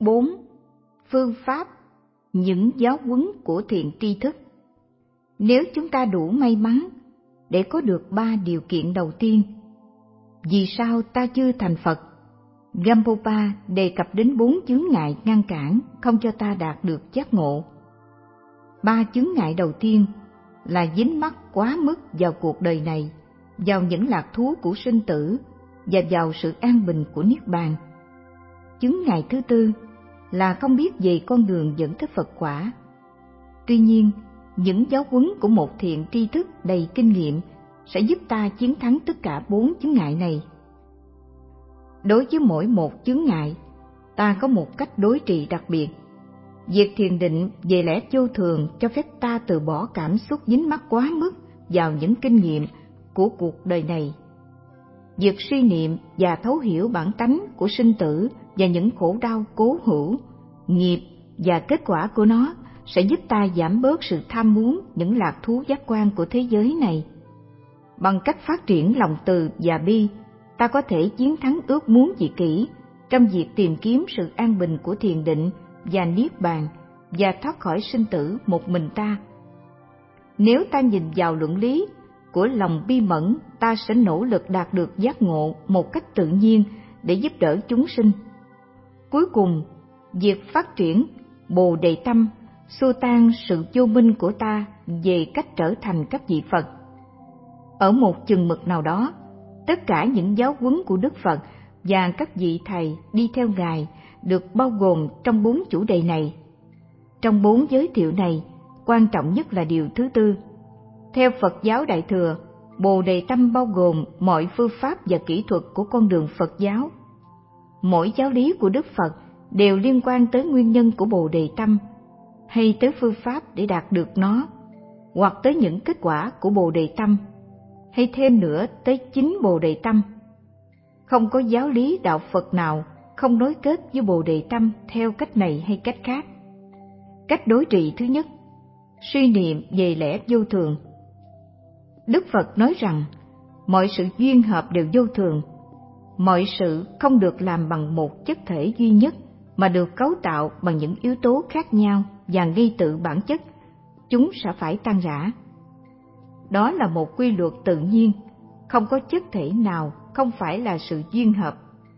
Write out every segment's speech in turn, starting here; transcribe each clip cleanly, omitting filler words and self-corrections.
4. Phương pháp, những giáo huấn của thiện tri thức. Nếu chúng ta đủ may mắn để có được 3 điều kiện đầu tiên, vì sao ta chưa thành Phật? Gampopa đề cập đến 4 chướng ngại ngăn cản không cho ta đạt được giác ngộ. 3 chướng ngại đầu tiên là dính mắc quá mức vào cuộc đời này, vào những lạc thú của sinh tử và vào sự an bình của Niết Bàn. Chướng ngại thứ tư là không biết về con đường dẫn tới Phật quả. Tuy nhiên, những giáo huấn của một thiện tri thức đầy kinh nghiệm sẽ giúp ta chiến thắng tất cả 4 chướng ngại này. Đối với mỗi một chướng ngại, ta có một cách đối trị đặc biệt. Việc thiền định về lẽ vô thường cho phép ta từ bỏ cảm xúc dính mắc quá mức vào những kinh nghiệm của cuộc đời này. Việc suy niệm và thấu hiểu bản tánh của sinh tử và những khổ đau cố hữu, nghiệp và kết quả của nó sẽ giúp ta giảm bớt sự tham muốn những lạc thú giác quan của thế giới này. Bằng cách phát triển lòng từ và bi, ta có thể chiến thắng ước muốn dị kỷ trong việc tìm kiếm sự an bình của thiền định và niết bàn và thoát khỏi sinh tử một mình ta. Nếu ta nhìn vào luận lý của lòng bi mẫn, ta sẽ nỗ lực đạt được giác ngộ một cách tự nhiên để giúp đỡ chúng sinh. Cuối cùng, việc phát triển Bồ Đề Tâm xua tan sự vô minh của ta về cách trở thành các vị Phật. Ở một chừng mực nào đó, tất cả những giáo huấn của Đức Phật và các vị thầy đi theo Ngài được bao gồm trong 4 chủ đề này. Trong 4 giới thiệu này, quan trọng nhất là điều thứ tư. Theo Phật giáo Đại Thừa, Bồ Đề Tâm bao gồm mọi phương pháp và kỹ thuật của con đường Phật giáo. Mỗi giáo lý của Đức Phật đều liên quan tới nguyên nhân của Bồ Đề Tâm, hay tới phương pháp để đạt được nó, hoặc tới những kết quả của Bồ Đề Tâm, hay thêm nữa tới chính Bồ Đề Tâm. Không có giáo lý đạo Phật nào không nối kết với Bồ Đề Tâm theo cách này hay cách khác. Cách đối trị thứ nhất, suy niệm về lẽ vô thường. Đức Phật nói rằng mọi sự duyên hợp đều vô thường. Mọi sự không được làm bằng một chất thể duy nhất mà được cấu tạo bằng những yếu tố khác nhau và ngay tự bản chất, chúng sẽ phải tan rã. Đó là một quy luật tự nhiên, không có chất thể nào không phải là sự duyên hợp.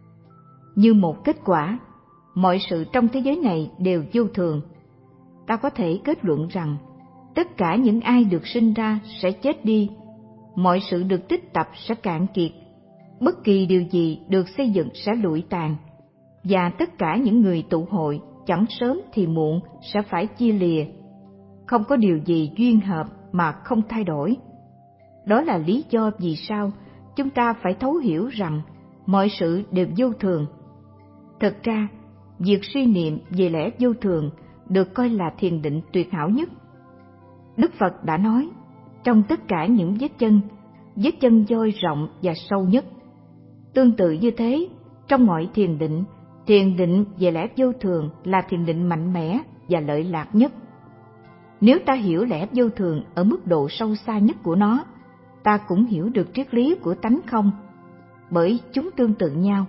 Như một kết quả, mọi sự trong thế giới này đều vô thường. Ta có thể kết luận rằng tất cả những ai được sinh ra sẽ chết đi, mọi sự được tích tập sẽ cạn kiệt, bất kỳ điều gì được xây dựng sẽ lụi tàn, và tất cả những người tụ hội chẳng sớm thì muộn sẽ phải chia lìa. Không có điều gì duyên hợp mà không thay đổi. Đó là lý do vì sao chúng ta phải thấu hiểu rằng mọi sự đều vô thường. Thực ra, việc suy niệm về lẽ vô thường được coi là thiền định tuyệt hảo nhất. Đức Phật đã nói, trong tất cả những vết chân voi rộng và sâu nhất. Tương tự như thế, trong mọi thiền định về lẽ vô thường là thiền định mạnh mẽ và lợi lạc nhất. Nếu ta hiểu lẽ vô thường ở mức độ sâu xa nhất của nó, ta cũng hiểu được triết lý của tánh không, bởi chúng tương tự nhau.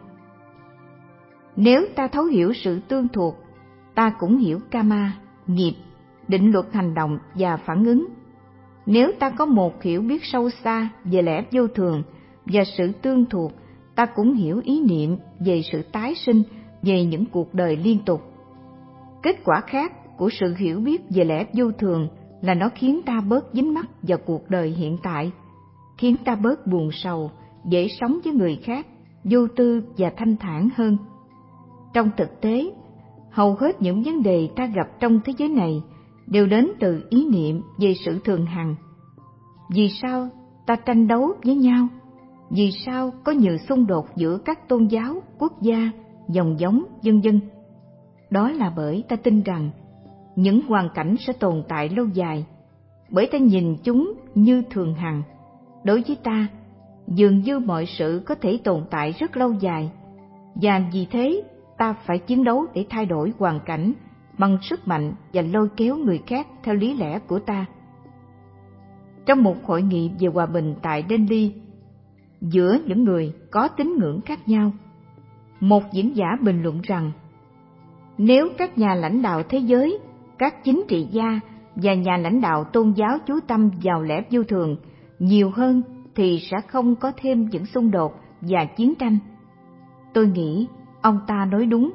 Nếu ta thấu hiểu sự tương thuộc, ta cũng hiểu karma, nghiệp, định luật hành động và phản ứng. Nếu ta có một hiểu biết sâu xa về lẽ vô thường và sự tương thuộc, ta cũng hiểu ý niệm về sự tái sinh, về những cuộc đời liên tục. Kết quả khác của sự hiểu biết về lẽ vô thường là nó khiến ta bớt dính mắc vào cuộc đời hiện tại, khiến ta bớt buồn sầu, dễ sống với người khác, vô tư và thanh thản hơn. Trong thực tế, hầu hết những vấn đề ta gặp trong thế giới này đều đến từ ý niệm về sự thường hằng. Vì sao ta tranh đấu với nhau? Vì sao có nhiều xung đột giữa các tôn giáo, quốc gia, dòng giống, vân vân? Đó là bởi ta tin rằng những hoàn cảnh sẽ tồn tại lâu dài, bởi ta nhìn chúng như thường hằng. Đối với ta, dường như mọi sự có thể tồn tại rất lâu dài, và vì thế ta phải chiến đấu để thay đổi hoàn cảnh bằng sức mạnh và lôi kéo người khác theo lý lẽ của ta. Trong một hội nghị về hòa bình tại Delhi, giữa những người có tín ngưỡng khác nhau, một diễn giả bình luận rằng Nếu các nhà lãnh đạo thế giới, các chính trị gia và nhà lãnh đạo tôn giáo chú tâm vào lẽ vô thường nhiều hơn thì sẽ không có thêm những xung đột và chiến tranh. Tôi nghĩ ông ta nói đúng.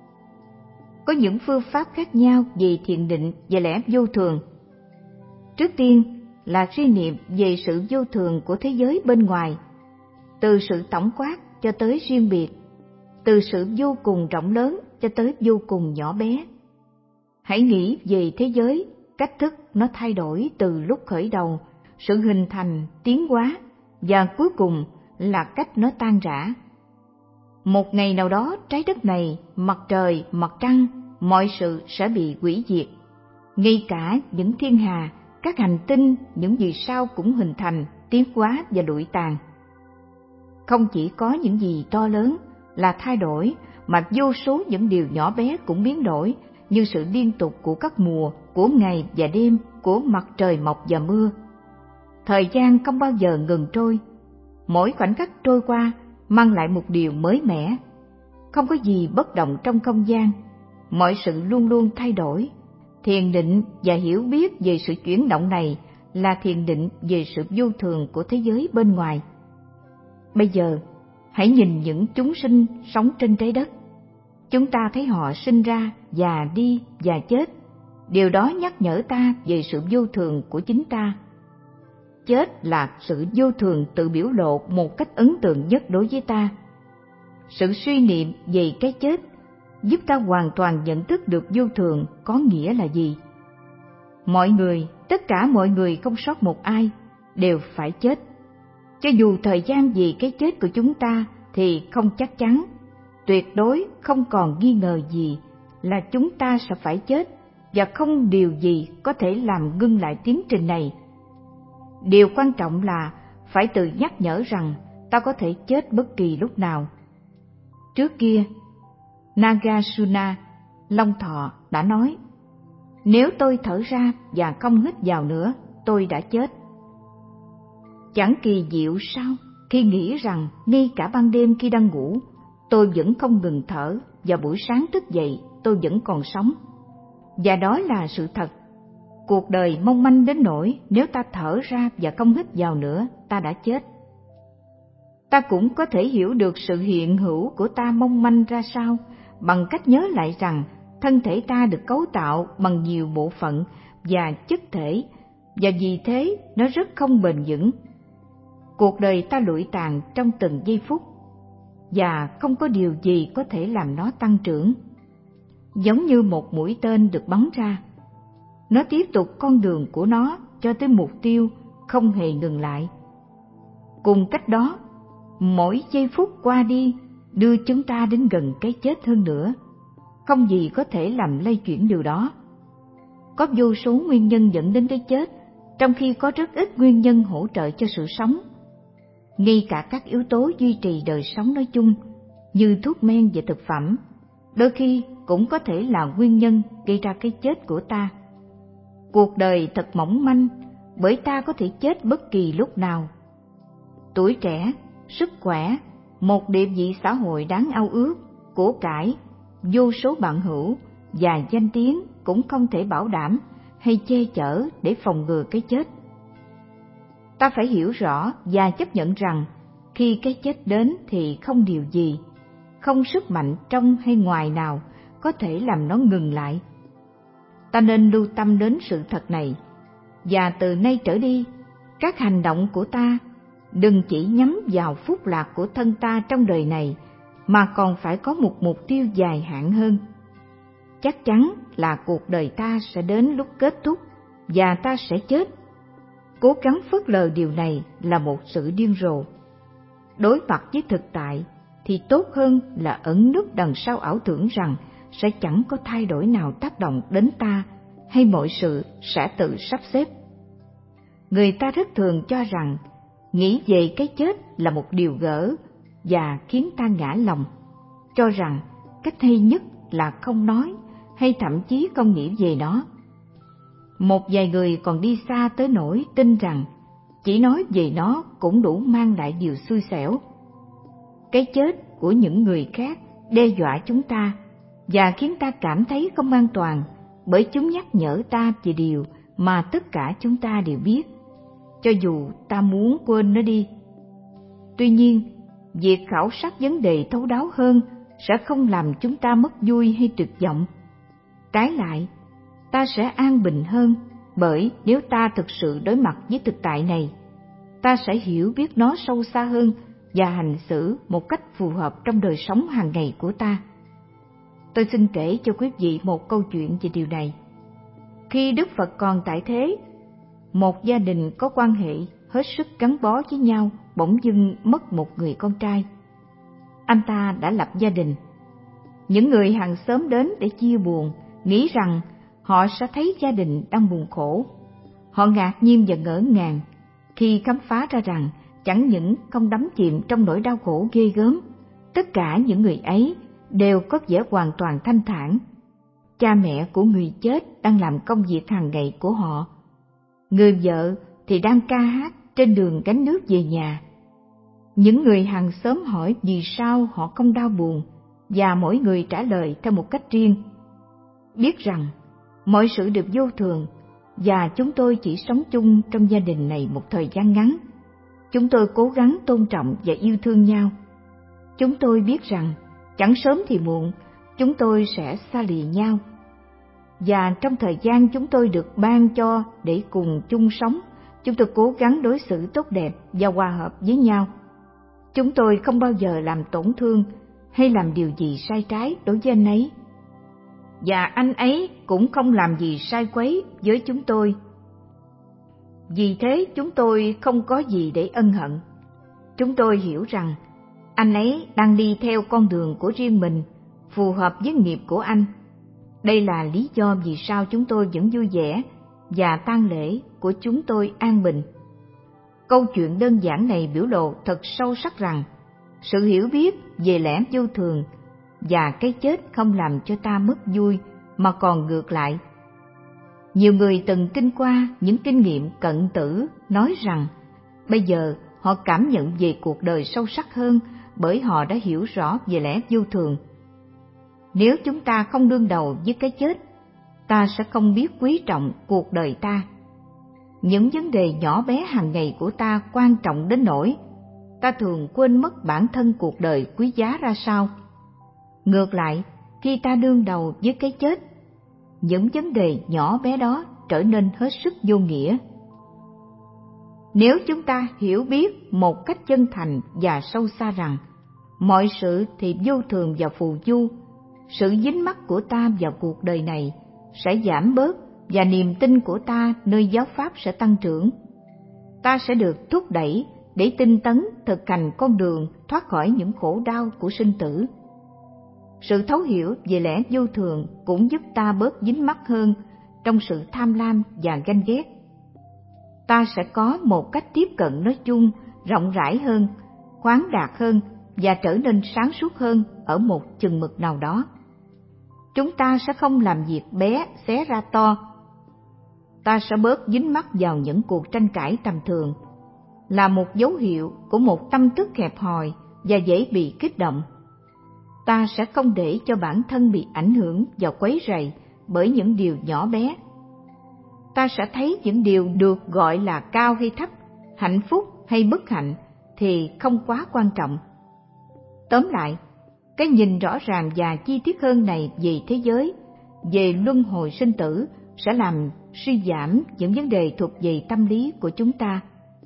Có những phương pháp khác nhau về thiền định và lẽ vô thường. Trước tiên là suy niệm về sự vô thường của thế giới bên ngoài, từ sự tổng quát cho tới riêng biệt, từ sự vô cùng rộng lớn cho tới vô cùng nhỏ bé. Hãy nghĩ về thế giới, cách thức nó thay đổi từ lúc khởi đầu, sự hình thành, tiến hóa và cuối cùng là cách nó tan rã. Một ngày nào đó trái đất này, mặt trời, mặt trăng, mọi sự sẽ bị hủy diệt. Ngay cả những thiên hà, các hành tinh, những vì sao cũng hình thành, tiến hóa và lụi tàn. Không chỉ có những gì to lớn là thay đổi, mà vô số những điều nhỏ bé cũng biến đổi, như sự liên tục của các mùa, của ngày và đêm, của mặt trời mọc và mưa. Thời gian không bao giờ ngừng trôi, mỗi khoảnh khắc trôi qua mang lại một điều mới mẻ. Không có gì bất động trong không gian, mọi sự luôn luôn thay đổi. Thiền định và hiểu biết về sự chuyển động này là thiền định về sự vô thường của thế giới bên ngoài. Bây giờ, hãy nhìn những chúng sinh sống trên trái đất. Chúng ta thấy họ sinh ra, già đi và chết. Điều đó nhắc nhở ta về sự vô thường của chính ta. Chết là sự vô thường tự biểu lộ một cách ấn tượng nhất đối với ta. Sự suy niệm về cái chết giúp ta hoàn toàn nhận thức được vô thường có nghĩa là gì. Mọi người, tất cả mọi người không sót một ai, đều phải chết. Cho dù thời gian vì cái chết của chúng ta thì không chắc chắn, tuyệt đối không còn nghi ngờ gì là chúng ta sẽ phải chết, và không điều gì có thể làm ngưng lại tiến trình này. Điều quan trọng là phải tự nhắc nhở rằng ta có thể chết bất kỳ lúc nào. Trước kia, Nagarjuna, Long Thọ đã nói, nếu tôi thở ra và không hít vào nữa, tôi đã chết. Chẳng kỳ diệu sao khi nghĩ rằng ngay cả ban đêm khi đang ngủ, tôi vẫn không ngừng thở, và buổi sáng thức dậy tôi vẫn còn sống. Và đó là sự thật. Cuộc đời mong manh đến nỗi nếu ta thở ra và không hít vào nữa, ta đã chết. Ta cũng có thể hiểu được sự hiện hữu của ta mong manh ra sao bằng cách nhớ lại rằng thân thể ta được cấu tạo bằng nhiều bộ phận và chất thể, và vì thế nó rất không bền vững. Cuộc đời ta lụi tàn trong từng giây phút, và không có điều gì có thể làm nó tăng trưởng. Giống như một mũi tên được bắn ra, nó tiếp tục con đường của nó cho tới mục tiêu, không hề ngừng lại. Cùng cách đó, mỗi giây phút qua đi đưa chúng ta đến gần cái chết hơn nữa. Không gì có thể làm lay chuyển điều đó. Có vô số nguyên nhân dẫn đến cái chết, trong khi có rất ít nguyên nhân hỗ trợ cho sự sống. Ngay cả các yếu tố duy trì đời sống nói chung, như thuốc men và thực phẩm, đôi khi cũng có thể là nguyên nhân gây ra cái chết của ta. Cuộc đời thật mỏng manh, bởi ta có thể chết bất kỳ lúc nào. Tuổi trẻ, sức khỏe, một địa vị xã hội đáng ao ước, của cải, vô số bạn hữu và danh tiếng cũng không thể bảo đảm hay che chở để phòng ngừa cái chết. Ta phải hiểu rõ và chấp nhận rằng khi cái chết đến thì không điều gì, không sức mạnh trong hay ngoài nào có thể làm nó ngừng lại. Ta nên lưu tâm đến sự thật này, và từ nay trở đi, các hành động của ta đừng chỉ nhắm vào phúc lạc của thân ta trong đời này, mà còn phải có một mục tiêu dài hạn hơn. Chắc chắn là cuộc đời ta sẽ đến lúc kết thúc và ta sẽ chết. Cố gắng phớt lờ điều này là một sự điên rồ. Đối mặt với thực tại thì tốt hơn là ẩn núp đằng sau ảo tưởng rằng sẽ chẳng có thay đổi nào tác động đến ta, hay mọi sự sẽ tự sắp xếp. Người ta rất thường cho rằng nghĩ về cái chết là một điều gỡ và khiến ta ngã lòng, cho rằng cách hay nhất là không nói hay thậm chí không nghĩ về nó. Một vài người còn đi xa tới nỗi tin rằng chỉ nói về nó cũng đủ mang lại điều xui xẻo. Cái chết của những người khác đe dọa chúng ta, và khiến ta cảm thấy không an toàn, bởi chúng nhắc nhở ta về điều mà tất cả chúng ta đều biết, cho dù ta muốn quên nó đi. Tuy nhiên, việc khảo sát vấn đề thấu đáo hơn sẽ không làm chúng ta mất vui hay tuyệt vọng. Trái lại, ta sẽ an bình hơn, bởi nếu ta thực sự đối mặt với thực tại này, ta sẽ hiểu biết nó sâu xa hơn và hành xử một cách phù hợp trong đời sống hàng ngày của ta. Tôi xin kể cho quý vị một câu chuyện về điều này. Khi Đức Phật còn tại thế, một gia đình có quan hệ hết sức gắn bó với nhau bỗng dưng mất một người con trai. Anh ta đã lập gia đình. Những người hàng xóm đến để chia buồn, nghĩ rằng họ sẽ thấy gia đình đang buồn khổ. Họ ngạc nhiên và ngỡ ngàng khi khám phá ra rằng chẳng những không đắm chìm trong nỗi đau khổ ghê gớm, tất cả những người ấy đều có vẻ hoàn toàn thanh thản. Cha mẹ của người chết đang làm công việc hàng ngày của họ. Người vợ thì đang ca hát trên đường gánh nước về nhà. Những người hàng xóm hỏi vì sao họ không đau buồn, và mỗi người trả lời theo một cách riêng. Biết rằng mọi sự đều vô thường, và chúng tôi chỉ sống chung trong gia đình này một thời gian ngắn. Chúng tôi cố gắng tôn trọng và yêu thương nhau. Chúng tôi biết rằng chẳng sớm thì muộn chúng tôi sẽ xa lìa nhau. Và trong thời gian chúng tôi được ban cho để cùng chung sống, chúng tôi cố gắng đối xử tốt đẹp và hòa hợp với nhau. Chúng tôi không bao giờ làm tổn thương hay làm điều gì sai trái đối với anh ấy. Và anh ấy cũng không làm gì sai quấy với chúng tôi. Vì thế chúng tôi không có gì để ân hận. Chúng tôi hiểu rằng anh ấy đang đi theo con đường của riêng mình, phù hợp với nghiệp của anh. Đây là lý do vì sao chúng tôi vẫn vui vẻ và tang lễ của chúng tôi an bình. Câu chuyện đơn giản này biểu lộ thật sâu sắc rằng sự hiểu biết về lẽ vô thường và cái chết không làm cho ta mất vui, mà còn ngược lại. Nhiều người từng kinh qua những kinh nghiệm cận tử nói rằng bây giờ họ cảm nhận về cuộc đời sâu sắc hơn bởi họ đã hiểu rõ về lẽ vô thường. Nếu chúng ta không đương đầu với cái chết, ta sẽ không biết quý trọng cuộc đời ta. Những vấn đề nhỏ bé hàng ngày của ta quan trọng đến nỗi ta thường quên mất bản thân cuộc đời quý giá ra sao. Ngược lại, khi ta đương đầu với cái chết, những vấn đề nhỏ bé đó trở nên hết sức vô nghĩa. Nếu chúng ta hiểu biết một cách chân thành và sâu xa rằng mọi sự thì vô thường và phù du, sự dính mắc của ta vào cuộc đời này sẽ giảm bớt và niềm tin của ta nơi giáo pháp sẽ tăng trưởng. Ta sẽ được thúc đẩy để tinh tấn thực hành con đường thoát khỏi những khổ đau của sinh tử. Sự thấu hiểu về lẽ vô thường cũng giúp ta bớt dính mắc hơn trong sự tham lam và ganh ghét. Ta sẽ có một cách tiếp cận nói chung rộng rãi hơn, khoáng đạt hơn và trở nên sáng suốt hơn ở một chừng mực nào đó. Chúng ta sẽ không làm việc bé xé ra to. Ta sẽ bớt dính mắc vào những cuộc tranh cãi tầm thường, là một dấu hiệu của một tâm thức hẹp hòi và dễ bị kích động. Ta sẽ không để cho bản thân bị ảnh hưởng và quấy rầy bởi những điều nhỏ bé. Ta sẽ thấy những điều được gọi là cao hay thấp, hạnh phúc hay bất hạnh thì không quá quan trọng. Tóm lại, cái nhìn rõ ràng và chi tiết hơn này về thế giới, về luân hồi sinh tử sẽ làm suy giảm những vấn đề thuộc về tâm lý của chúng ta.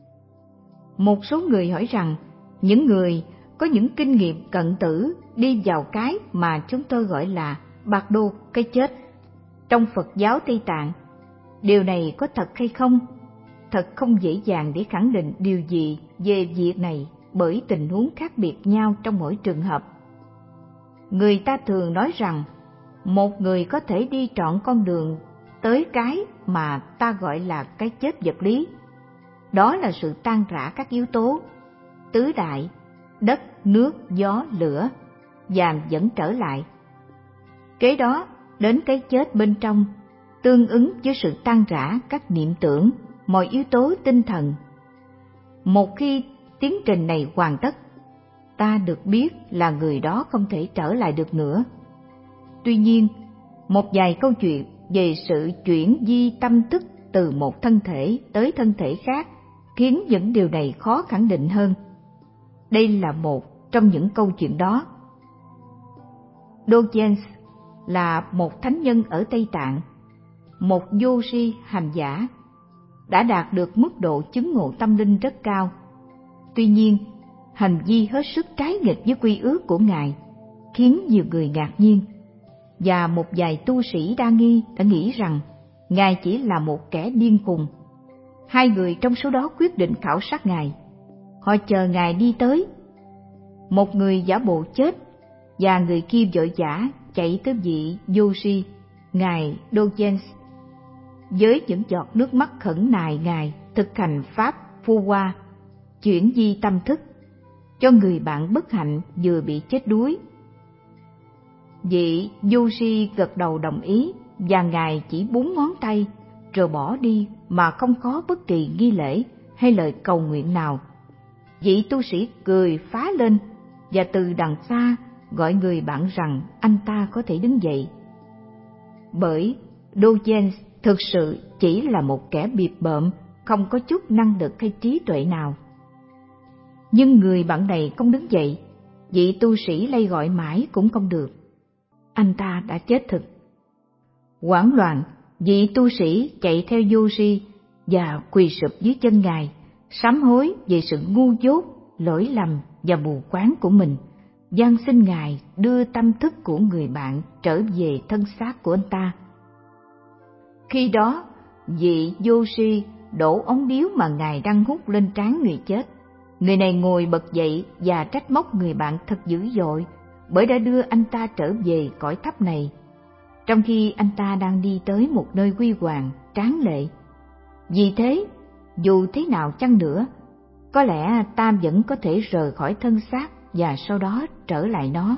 Một số người hỏi rằng những người có những kinh nghiệm cận tử đi vào cái mà chúng tôi gọi là bạc đô, cái chết, trong Phật giáo Tây Tạng. Điều này có thật hay không? Thật không dễ dàng để khẳng định điều gì về việc này bởi tình huống khác biệt nhau trong mỗi trường hợp. Người ta thường nói rằng một người có thể đi trọn con đường tới cái mà ta gọi là cái chết vật lý. Đó là sự tan rã các yếu tố tứ đại, đất, nước, gió, lửa, và vẫn trở lại. Kế đó đến cái chết bên trong, tương ứng với sự tan rã các niệm tưởng, mọi yếu tố tinh thần. Một khi tiến trình này hoàn tất, ta được biết là người đó không thể trở lại được nữa. Tuy nhiên, một vài câu chuyện về sự chuyển di tâm thức từ một thân thể tới thân thể khác khiến những điều này khó khẳng định hơn. Đây là một trong những câu chuyện đó. Dogen là một thánh nhân ở Tây Tạng, một vô si hành giả, đã đạt được mức độ chứng ngộ tâm linh rất cao. Tuy nhiên, hành vi hết sức trái nghịch với quy ước của Ngài khiến nhiều người ngạc nhiên, và một vài tu sĩ đa nghi đã nghĩ rằng Ngài chỉ là một kẻ điên khùng. Hai người trong số đó quyết định khảo sát Ngài. Họ chờ Ngài đi tới. Một người giả bộ chết và người kia vội vã chạy tới vị vô si, Ngài Dogen, với những giọt nước mắt khẩn nài Ngài thực hành pháp phu hoa, chuyển di tâm thức, cho người bạn bất hạnh vừa bị chết đuối. Vị vô si gật đầu đồng ý, và Ngài chỉ búng ngón tay rồi bỏ đi mà không có bất kỳ nghi lễ hay lời cầu nguyện nào. Vị tu sĩ cười phá lên và từ đằng xa gọi người bạn rằng anh ta có thể đứng dậy. Bởi Dogen thực sự chỉ là một kẻ bịp bợm, không có chút năng lực hay trí tuệ nào. Nhưng người bạn này không đứng dậy, vị tu sĩ lay gọi mãi cũng không được. Anh ta đã chết thực. Hoảng loạn, vị tu sĩ chạy theo vô si và quỳ sụp dưới chân Ngài, sám hối về sự ngu dốt, lỗi lầm và mù quáng của mình, van xin Ngài đưa tâm thức của người bạn trở về thân xác của anh ta. Khi đó, vị vô si đổ ống điếu mà Ngài đang hút lên trán người chết. Người này ngồi bật dậy và trách móc người bạn thật dữ dội, bởi đã đưa anh ta trở về cõi thấp này, trong khi anh ta đang đi tới một nơi huy hoàng, tráng lệ. Vì thế, dù thế nào chăng nữa, có lẽ ta vẫn có thể rời khỏi thân xác và sau đó trở lại nó.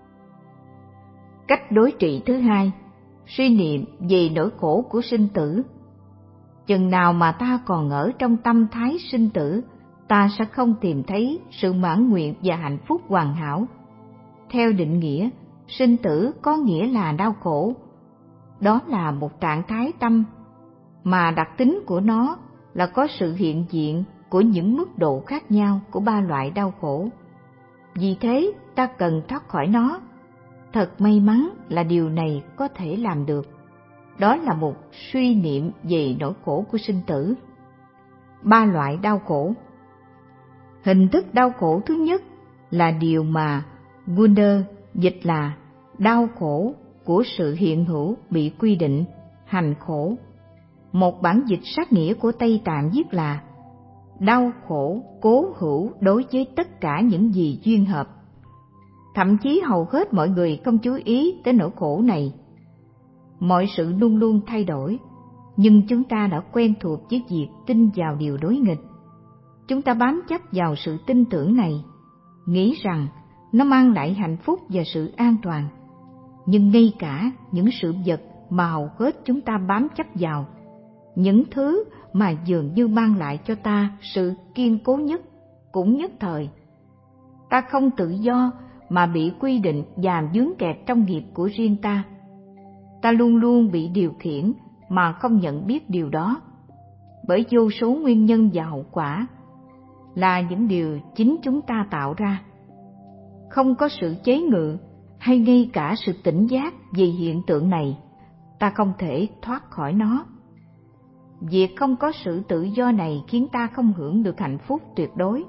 Cách đối trị thứ hai, suy niệm về nỗi khổ của sinh tử. Chừng nào mà ta còn ở trong tâm thái sinh tử, ta sẽ không tìm thấy sự mãn nguyện và hạnh phúc hoàn hảo. Theo định nghĩa, sinh tử có nghĩa là đau khổ. Đó là một trạng thái tâm mà đặc tính của nó là có sự hiện diện của những mức độ khác nhau của ba loại đau khổ. Vì thế, ta cần thoát khỏi nó. Thật may mắn là điều này có thể làm được. Đó là một suy niệm về nỗi khổ của sinh tử. Ba loại đau khổ. Hình thức đau khổ thứ nhất là điều mà Gunder dịch là đau khổ của sự hiện hữu bị quy định, hành khổ. Một bản dịch sát nghĩa của Tây Tạng viết là đau khổ cố hữu đối với tất cả những gì duyên hợp. Thậm chí hầu hết mọi người không chú ý tới nỗi khổ này. Mọi sự luôn luôn thay đổi, nhưng chúng ta đã quen thuộc với việc tin vào điều đối nghịch. Chúng ta bám chấp vào sự tin tưởng này, nghĩ rằng nó mang lại hạnh phúc và sự an toàn. Nhưng ngay cả những sự vật mà hầu hết chúng ta bám chấp vào, những thứ mà dường như mang lại cho ta sự kiên cố nhất, cũng nhất thời. Ta không tự do mà bị quy định và vướng kẹt trong nghiệp của riêng ta. Ta luôn luôn bị điều khiển mà không nhận biết điều đó, bởi vô số nguyên nhân và hậu quả là những điều chính chúng ta tạo ra. Không có sự chế ngự hay ngay cả sự tỉnh giác về hiện tượng này, ta không thể thoát khỏi nó. Việc không có sự tự do này khiến ta không hưởng được hạnh phúc tuyệt đối.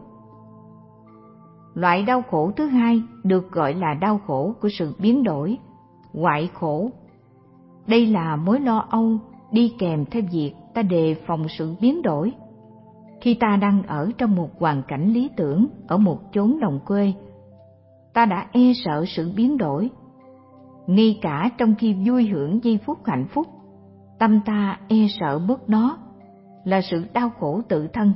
Loại đau khổ thứ hai được gọi là đau khổ của sự biến đổi, hoại khổ. Đây là mối lo âu đi kèm theo việc ta đề phòng sự biến đổi. Khi ta đang ở trong một hoàn cảnh lý tưởng ở một chốn đồng quê, ta đã e sợ sự biến đổi. Ngay cả trong khi vui hưởng giây phút hạnh phúc, tâm ta e sợ mất nó, là sự đau khổ tự thân.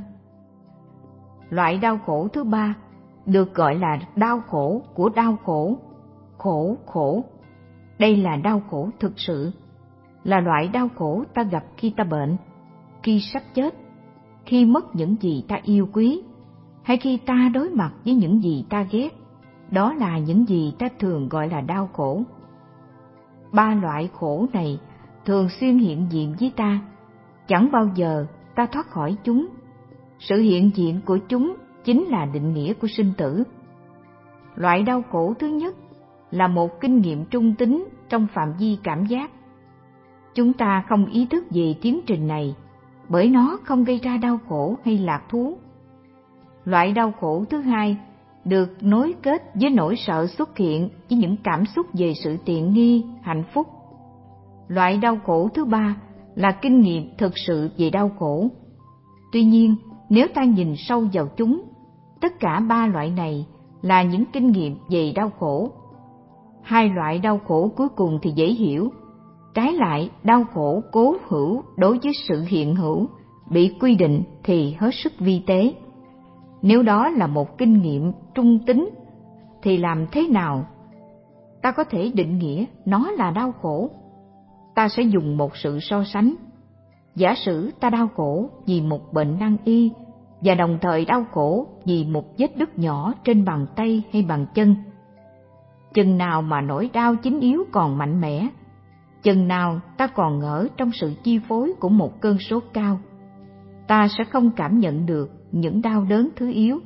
Loại đau khổ thứ ba được gọi là đau khổ của đau khổ, khổ. Đây là đau khổ thực sự, là loại đau khổ ta gặp khi ta bệnh, khi sắp chết, khi mất những gì ta yêu quý, hay khi ta đối mặt với những gì ta ghét. Đó là những gì ta thường gọi là đau khổ. ba loại khổ này thường xuyên hiện diện với ta, chẳng bao giờ ta thoát khỏi chúng. Sự hiện diện của chúng chính là định nghĩa của sinh tử. Loại đau khổ thứ nhất là một kinh nghiệm trung tính trong phạm vi cảm giác. Chúng ta không ý thức về tiến trình này, bởi nó không gây ra đau khổ hay lạc thú. Loại đau khổ thứ hai được nối kết với nỗi sợ xuất hiện với những cảm xúc về sự tiện nghi, hạnh phúc. Loại đau khổ thứ ba là kinh nghiệm thực sự về đau khổ. Tuy nhiên, nếu ta nhìn sâu vào chúng, tất cả ba loại này là những kinh nghiệm về đau khổ. Hai loại đau khổ cuối cùng thì dễ hiểu. Trái lại, đau khổ cố hữu đối với sự hiện hữu bị quy định thì hết sức vi tế. Nếu đó là một kinh nghiệm trung tính thì làm thế nào ta có thể định nghĩa nó là đau khổ? Ta sẽ dùng một sự so sánh. Giả sử ta đau khổ vì một bệnh nan y và đồng thời đau khổ vì một vết đứt nhỏ trên bàn tay hay bàn chân. Chừng nào mà nỗi đau chính yếu còn mạnh mẽ, chừng nào ta còn ngỡ trong sự chi phối của một cơn sốt cao, ta sẽ không cảm nhận được những đau đớn thứ yếu.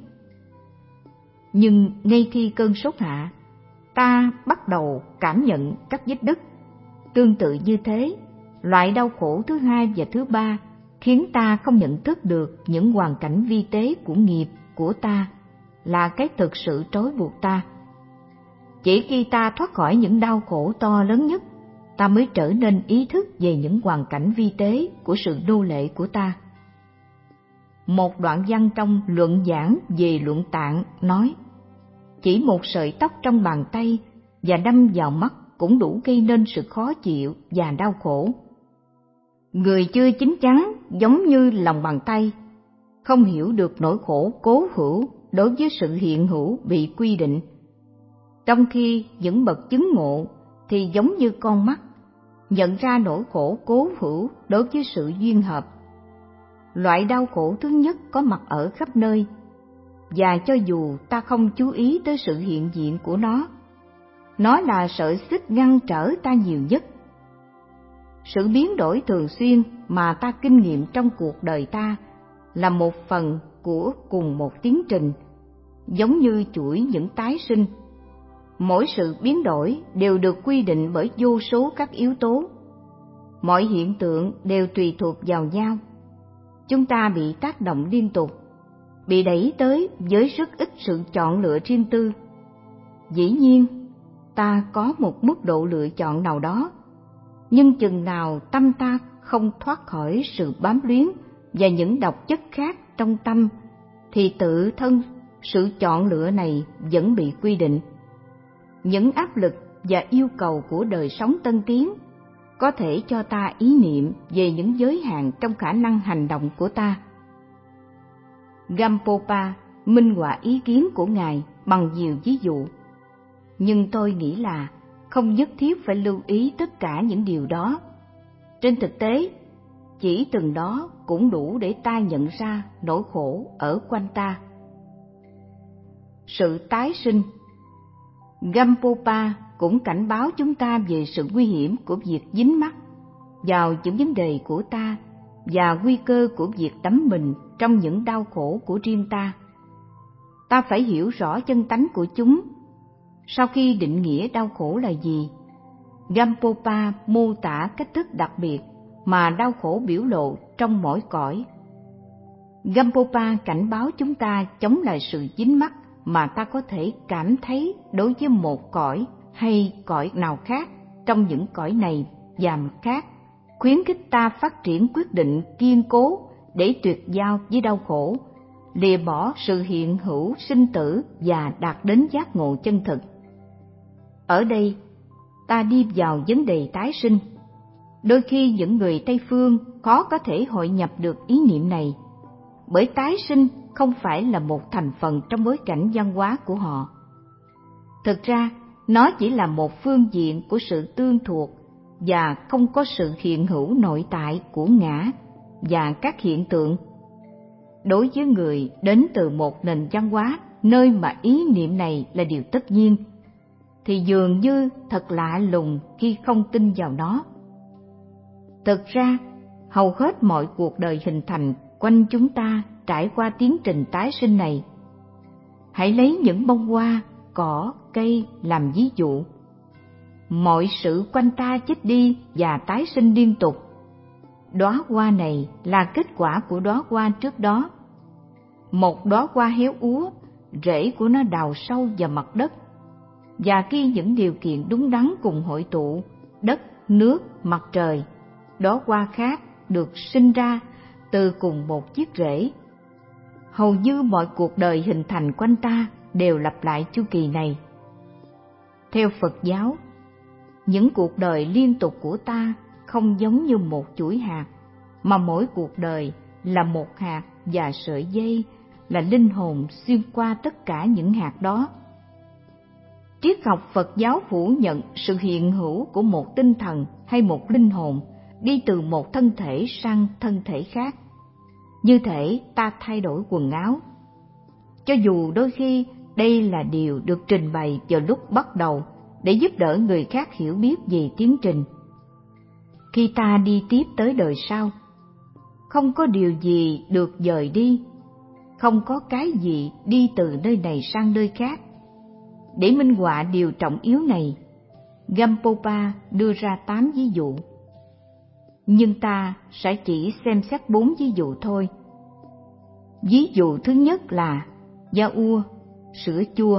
Nhưng ngay khi cơn sốt hạ, ta bắt đầu cảm nhận các vết đứt. Tương tự như thế, loại đau khổ thứ hai và thứ ba khiến ta không nhận thức được những hoàn cảnh vi tế của nghiệp của ta là cái thực sự trói buộc ta. Chỉ khi ta thoát khỏi những đau khổ to lớn nhất, ta mới trở nên ý thức về những hoàn cảnh vi tế của sự nô lệ của ta. Một đoạn văn trong luận giảng về luận tạng nói, chỉ một sợi tóc trong bàn tay và đâm vào mắt cũng đủ gây nên sự khó chịu và đau khổ. Người chưa chín chắn giống như lòng bàn tay, không hiểu được nỗi khổ cố hữu đối với sự hiện hữu bị quy định. Trong khi những bậc chứng ngộ thì giống như con mắt, nhận ra nỗi khổ cố hữu đối với sự duyên hợp. Loại đau khổ thứ nhất có mặt ở khắp nơi, và cho dù ta không chú ý tới sự hiện diện của nó là sợi xích ngăn trở ta nhiều nhất. Sự biến đổi thường xuyên mà ta kinh nghiệm trong cuộc đời ta là một phần của cùng một tiến trình, giống như chuỗi những tái sinh. Mỗi sự biến đổi đều được quy định bởi vô số các yếu tố. Mọi hiện tượng đều tùy thuộc vào nhau. Chúng ta bị tác động liên tục, bị đẩy tới với rất ít sự chọn lựa riêng tư. Dĩ nhiên, ta có một mức độ lựa chọn nào đó, nhưng chừng nào tâm ta không thoát khỏi sự bám luyến và những độc chất khác trong tâm, thì tự thân sự chọn lựa này vẫn bị quy định. Những áp lực và yêu cầu của đời sống tân tiến có thể cho ta ý niệm về những giới hạn trong khả năng hành động của ta. Gampopa minh họa ý kiến của Ngài bằng nhiều ví dụ, nhưng tôi nghĩ là không nhất thiết phải lưu ý tất cả những điều đó. Trên thực tế, chỉ từng đó cũng đủ để ta nhận ra nỗi khổ ở quanh ta. Sự tái sinh. Gampopa cũng cảnh báo chúng ta về sự nguy hiểm của việc dính mắc vào những vấn đề của ta và nguy cơ của việc đắm mình trong những đau khổ của riêng ta. Ta phải hiểu rõ chân tánh của chúng. Sau khi định nghĩa đau khổ là gì, Gampopa mô tả cách thức đặc biệt mà đau khổ biểu lộ trong mỗi cõi. Gampopa cảnh báo chúng ta chống lại sự dính mắc mà ta có thể cảm thấy đối với một cõi hay cõi nào khác trong những cõi này và mặt khác, khuyến khích ta phát triển quyết định kiên cố để tuyệt giao với đau khổ, lìa bỏ sự hiện hữu sinh tử và đạt đến giác ngộ chân thực. Ở đây, ta đi vào vấn đề tái sinh. Đôi khi những người Tây phương khó có thể hội nhập được ý niệm này, bởi tái sinh không phải là một thành phần trong bối cảnh văn hóa của họ. Thực ra, nó chỉ là một phương diện của sự tương thuộc và không có sự hiện hữu nội tại của ngã và các hiện tượng. Đối với người đến từ một nền văn hóa nơi mà ý niệm này là điều tất nhiên, thì dường như thật lạ lùng khi không tin vào nó. Thực ra, hầu hết mọi cuộc đời hình thành quanh chúng ta trải qua tiến trình tái sinh này. Hãy lấy những bông hoa, cỏ, cây làm ví dụ. Mọi sự quanh ta chết đi và tái sinh liên tục. Đóa hoa này là kết quả của đóa hoa trước đó. Một đóa hoa héo úa, rễ của nó đào sâu vào mặt đất. Và khi những điều kiện đúng đắn cùng hội tụ, đất, nước, mặt trời, đóa hoa khác được sinh ra từ cùng một chiếc rễ. Hầu như mọi cuộc đời hình thành quanh ta đều lặp lại chu kỳ này. Theo Phật giáo, những cuộc đời liên tục của ta không giống như một chuỗi hạt, mà mỗi cuộc đời là một hạt và sợi dây là linh hồn xuyên qua tất cả những hạt đó. Triết học Phật giáo phủ nhận sự hiện hữu của một tinh thần hay một linh hồn đi từ một thân thể sang thân thể khác. Như thể ta thay đổi quần áo. Cho dù đôi khi đây là điều được trình bày vào lúc bắt đầu để giúp đỡ người khác hiểu biết về tiến trình. Khi ta đi tiếp tới đời sau, không có điều gì được dời đi, không có cái gì đi từ nơi này sang nơi khác. Để minh họa điều trọng yếu này, Gampopa đưa ra 8 ví dụ. Nhưng ta sẽ chỉ xem xét 4 ví dụ thôi. Ví dụ thứ nhất là Yaua, sữa chua.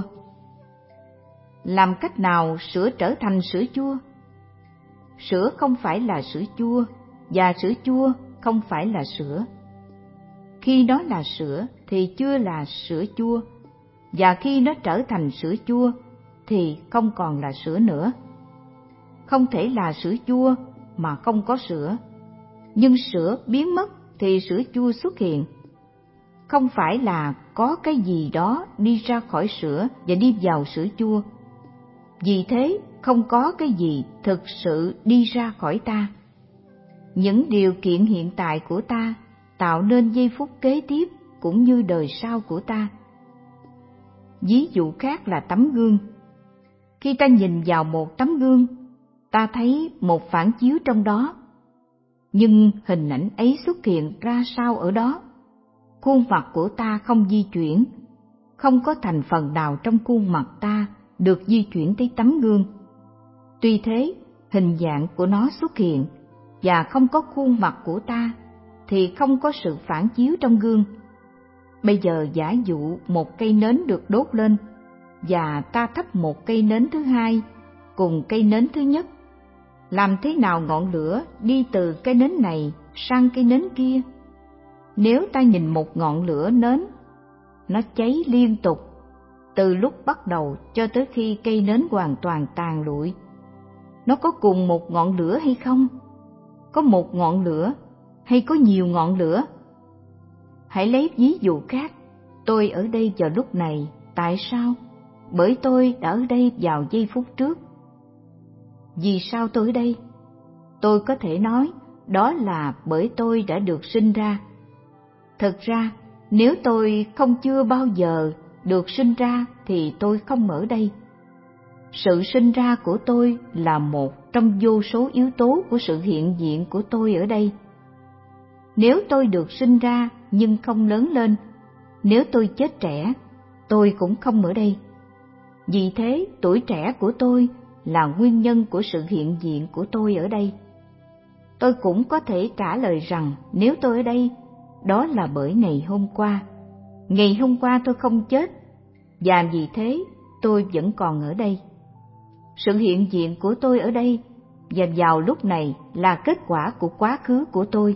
Làm cách nào sữa trở thành sữa chua? Sữa không phải là sữa chua, và sữa chua không phải là sữa. Khi nó là sữa thì chưa là sữa chua, và khi nó trở thành sữa chua thì không còn là sữa nữa. Không thể là sữa chua mà không có sữa, nhưng sữa biến mất thì sữa chua xuất hiện. Không phải là có cái gì đó đi ra khỏi sữa và đi vào sữa chua. Vì thế, không có cái gì thực sự đi ra khỏi ta. Những điều kiện hiện tại của ta tạo nên giây phút kế tiếp cũng như đời sau của ta. Ví dụ khác là tấm gương. Khi ta nhìn vào một tấm gương, ta thấy một phản chiếu trong đó. Nhưng hình ảnh ấy xuất hiện ra sao ở đó? Khuôn mặt của ta không di chuyển, không có thành phần nào trong khuôn mặt ta được di chuyển tới tấm gương. Tuy thế, hình dạng của nó xuất hiện, và không có khuôn mặt của ta thì không có sự phản chiếu trong gương. Bây giờ giả dụ một cây nến được đốt lên, và ta thắp một cây nến thứ hai cùng cây nến thứ nhất. Làm thế nào ngọn lửa đi từ cây nến này sang cây nến kia? Nếu ta nhìn một ngọn lửa nến, nó cháy liên tục, từ lúc bắt đầu cho tới khi cây nến hoàn toàn tàn lụi. Nó có cùng một ngọn lửa hay không? Có một ngọn lửa hay có nhiều ngọn lửa? Hãy lấy ví dụ khác. Tôi ở đây vào lúc này. Tại sao? Bởi tôi đã ở đây vào giây phút trước. Vì sao tôi ở đây? Tôi có thể nói đó là bởi tôi đã được sinh ra. Thực ra, nếu tôi không chưa bao giờ được sinh ra thì tôi không ở đây. Sự sinh ra của tôi là một trong vô số yếu tố của sự hiện diện của tôi ở đây. Nếu tôi được sinh ra nhưng không lớn lên, nếu tôi chết trẻ, tôi cũng không ở đây. Vì thế, tuổi trẻ của tôi là nguyên nhân của sự hiện diện của tôi ở đây. Tôi cũng có thể trả lời rằng nếu tôi ở đây, đó là bởi ngày hôm qua. Ngày hôm qua tôi không chết, và vì thế tôi vẫn còn ở đây. Sự hiện diện của tôi ở đây và vào lúc này là kết quả của quá khứ của tôi.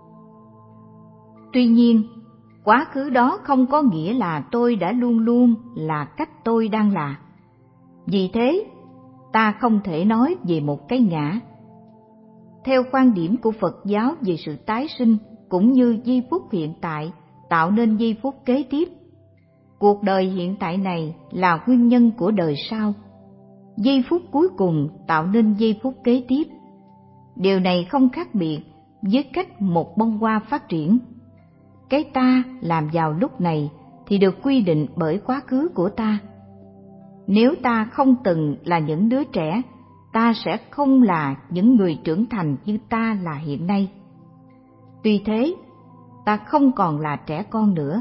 Tuy nhiên, quá khứ đó không có nghĩa là tôi đã luôn luôn là cách tôi đang là. Vì thế, ta không thể nói về một cái ngã. Theo quan điểm của Phật giáo về sự tái sinh cũng như giây phút hiện tại tạo nên giây phút kế tiếp, cuộc đời hiện tại này là nguyên nhân của đời sau. Giây phút cuối cùng tạo nên giây phút kế tiếp. Điều này không khác biệt với cách một bông hoa phát triển. Cái ta làm vào lúc này thì được quy định bởi quá khứ của ta. Nếu ta không từng là những đứa trẻ, ta sẽ không là những người trưởng thành như ta là hiện nay. Tuy thế, ta không còn là trẻ con nữa.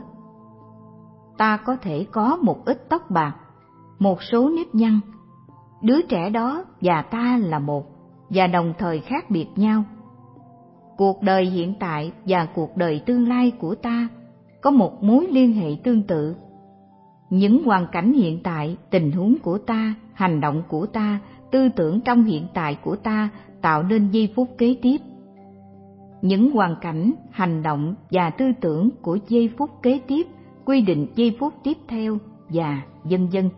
Ta có thể có một ít tóc bạc, một số nếp nhăn. Đứa trẻ đó và ta là một, và đồng thời khác biệt nhau. Cuộc đời hiện tại và cuộc đời tương lai của ta có một mối liên hệ tương tự. Những hoàn cảnh hiện tại, tình huống của ta, hành động của ta, tư tưởng trong hiện tại của ta tạo nên giây phút kế tiếp. Những hoàn cảnh, hành động và tư tưởng của giây phút kế tiếp quy định giây phút tiếp theo và vân vân.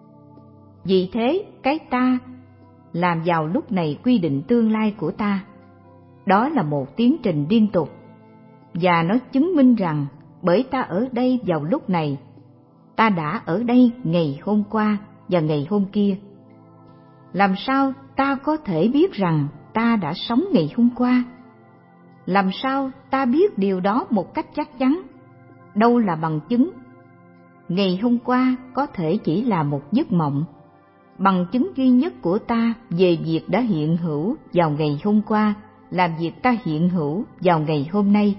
Vì thế, cái ta làm vào lúc này quy định tương lai của ta. Đó là một tiến trình liên tục, và nó chứng minh rằng bởi ta ở đây vào lúc này, ta đã ở đây ngày hôm qua và ngày hôm kia. Làm sao ta có thể biết rằng ta đã sống ngày hôm qua? Làm sao ta biết điều đó một cách chắc chắn? Đâu là bằng chứng? Ngày hôm qua có thể chỉ là một giấc mộng. Bằng chứng duy nhất của ta về việc đã hiện hữu vào ngày hôm qua là việc ta hiện hữu vào ngày hôm nay.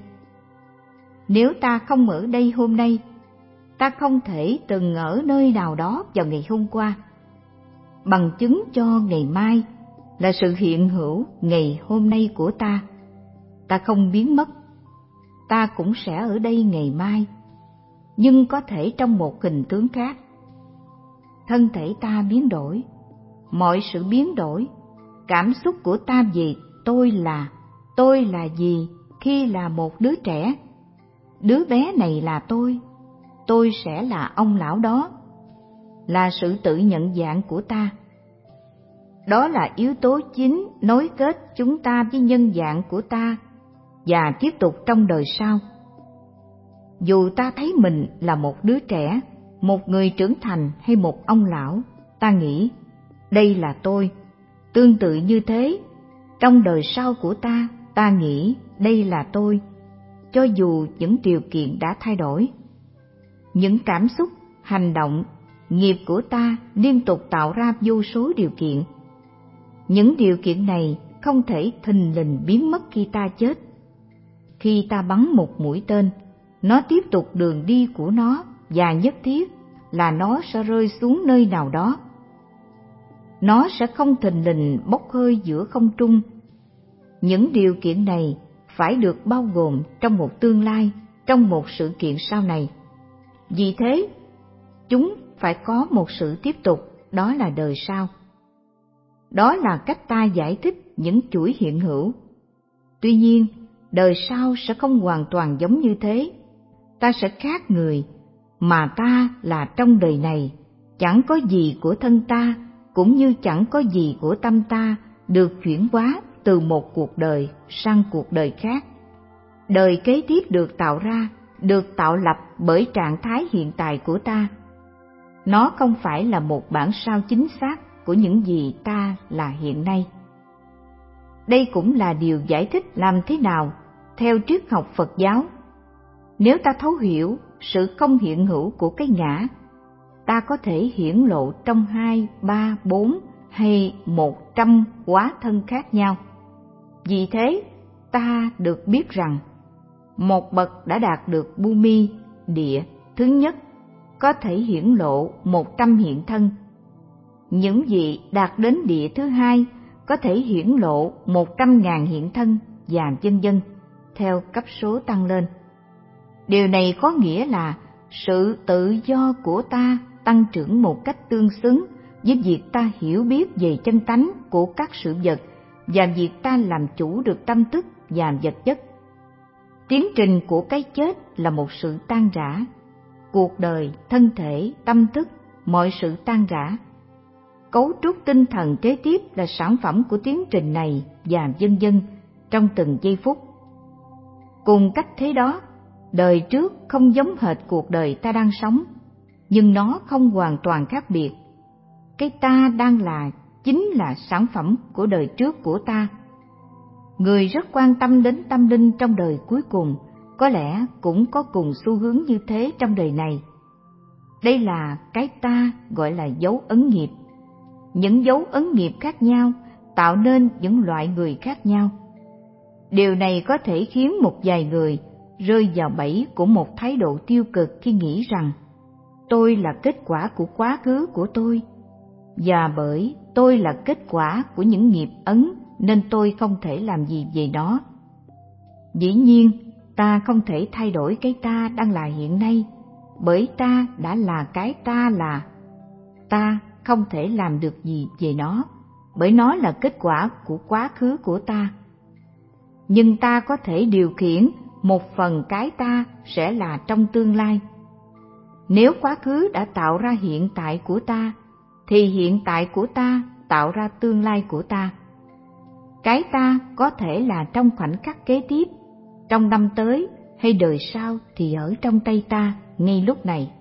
Nếu ta không ở đây hôm nay, ta không thể từng ở nơi nào đó vào ngày hôm qua. Bằng chứng cho ngày mai là sự hiện hữu ngày hôm nay của ta. Ta không biến mất, ta cũng sẽ ở đây ngày mai, nhưng có thể trong một hình tướng khác. Thân thể ta biến đổi, mọi sự biến đổi, cảm xúc của ta về tôi là gì khi là một đứa trẻ. Đứa bé này là tôi sẽ là ông lão đó, là sự tự nhận dạng của ta. Đó là yếu tố chính nối kết chúng ta với nhân dạng của ta và tiếp tục trong đời sau. Dù ta thấy mình là một đứa trẻ, một người trưởng thành hay một ông lão, ta nghĩ đây là tôi. Tương tự như thế, trong đời sau của ta nghĩ đây là tôi, cho dù những điều kiện đã thay đổi. Những cảm xúc, hành động, nghiệp của ta liên tục tạo ra vô số điều kiện. Những điều kiện này không thể thình lình biến mất khi ta chết. Khi ta bắn một mũi tên, nó tiếp tục đường đi của nó và nhất thiết là nó sẽ rơi xuống nơi nào đó. Nó sẽ không thình lình bốc hơi giữa không trung. Những điều kiện này phải được bao gồm trong một tương lai, trong một sự kiện sau này. Vì thế, chúng phải có một sự tiếp tục, đó là đời sau. Đó là cách ta giải thích những chuỗi hiện hữu. Tuy nhiên, đời sau sẽ không hoàn toàn giống như thế. Ta sẽ khác người, mà ta là trong đời này, chẳng có gì của thân ta, cũng như chẳng có gì của tâm ta được chuyển hóa từ một cuộc đời sang cuộc đời khác. Đời kế tiếp được tạo ra, được tạo lập bởi trạng thái hiện tại của ta. Nó không phải là một bản sao chính xác của những gì ta là hiện nay. Đây cũng là điều giải thích làm thế nào, theo triết học Phật giáo. Nếu ta thấu hiểu sự không hiện hữu của cái ngã, ta có thể hiển lộ trong 2, 3, 4 hay 100 hóa thân khác nhau. Vì thế, ta được biết rằng, một bậc đã đạt được Bhumi, địa, thứ nhất, có thể hiển lộ 100 hiện thân. Những vị đạt đến địa thứ hai có thể hiển lộ 100.000 hiện thân và vân vân, theo cấp số tăng lên. Điều này có nghĩa là sự tự do của ta tăng trưởng một cách tương xứng với việc ta hiểu biết về chân tánh của các sự vật và việc ta làm chủ được tâm thức và vật chất. Tiến trình của cái chết là một sự tan rã. Cuộc đời, thân thể, tâm thức, mọi sự tan rã. Cấu trúc tinh thần kế tiếp là sản phẩm của tiến trình này và vân vân trong từng giây phút. Cùng cách thế đó, đời trước không giống hệt cuộc đời ta đang sống, nhưng nó không hoàn toàn khác biệt. Cái ta đang là chính là sản phẩm của đời trước của ta. Người rất quan tâm đến tâm linh trong đời cuối cùng có lẽ cũng có cùng xu hướng như thế trong đời này. Đây là cái ta gọi là dấu ấn nghiệp. Những dấu ấn nghiệp khác nhau tạo nên những loại người khác nhau. Điều này có thể khiến một vài người rơi vào bẫy của một thái độ tiêu cực khi nghĩ rằng tôi là kết quả của quá khứ của tôi, và bởi tôi là kết quả của những nghiệp ấn nên tôi không thể làm gì về nó. Dĩ nhiên, ta không thể thay đổi cái ta đang là hiện nay, bởi ta đã là cái ta là. Ta không thể làm được gì về nó, bởi nó là kết quả của quá khứ của ta. Nhưng ta có thể điều khiển một phần cái ta sẽ là trong tương lai. Nếu quá khứ đã tạo ra hiện tại của ta, thì hiện tại của ta tạo ra tương lai của ta. Cái ta có thể là trong khoảnh khắc kế tiếp, trong năm tới hay đời sau thì ở trong tay ta ngay lúc này.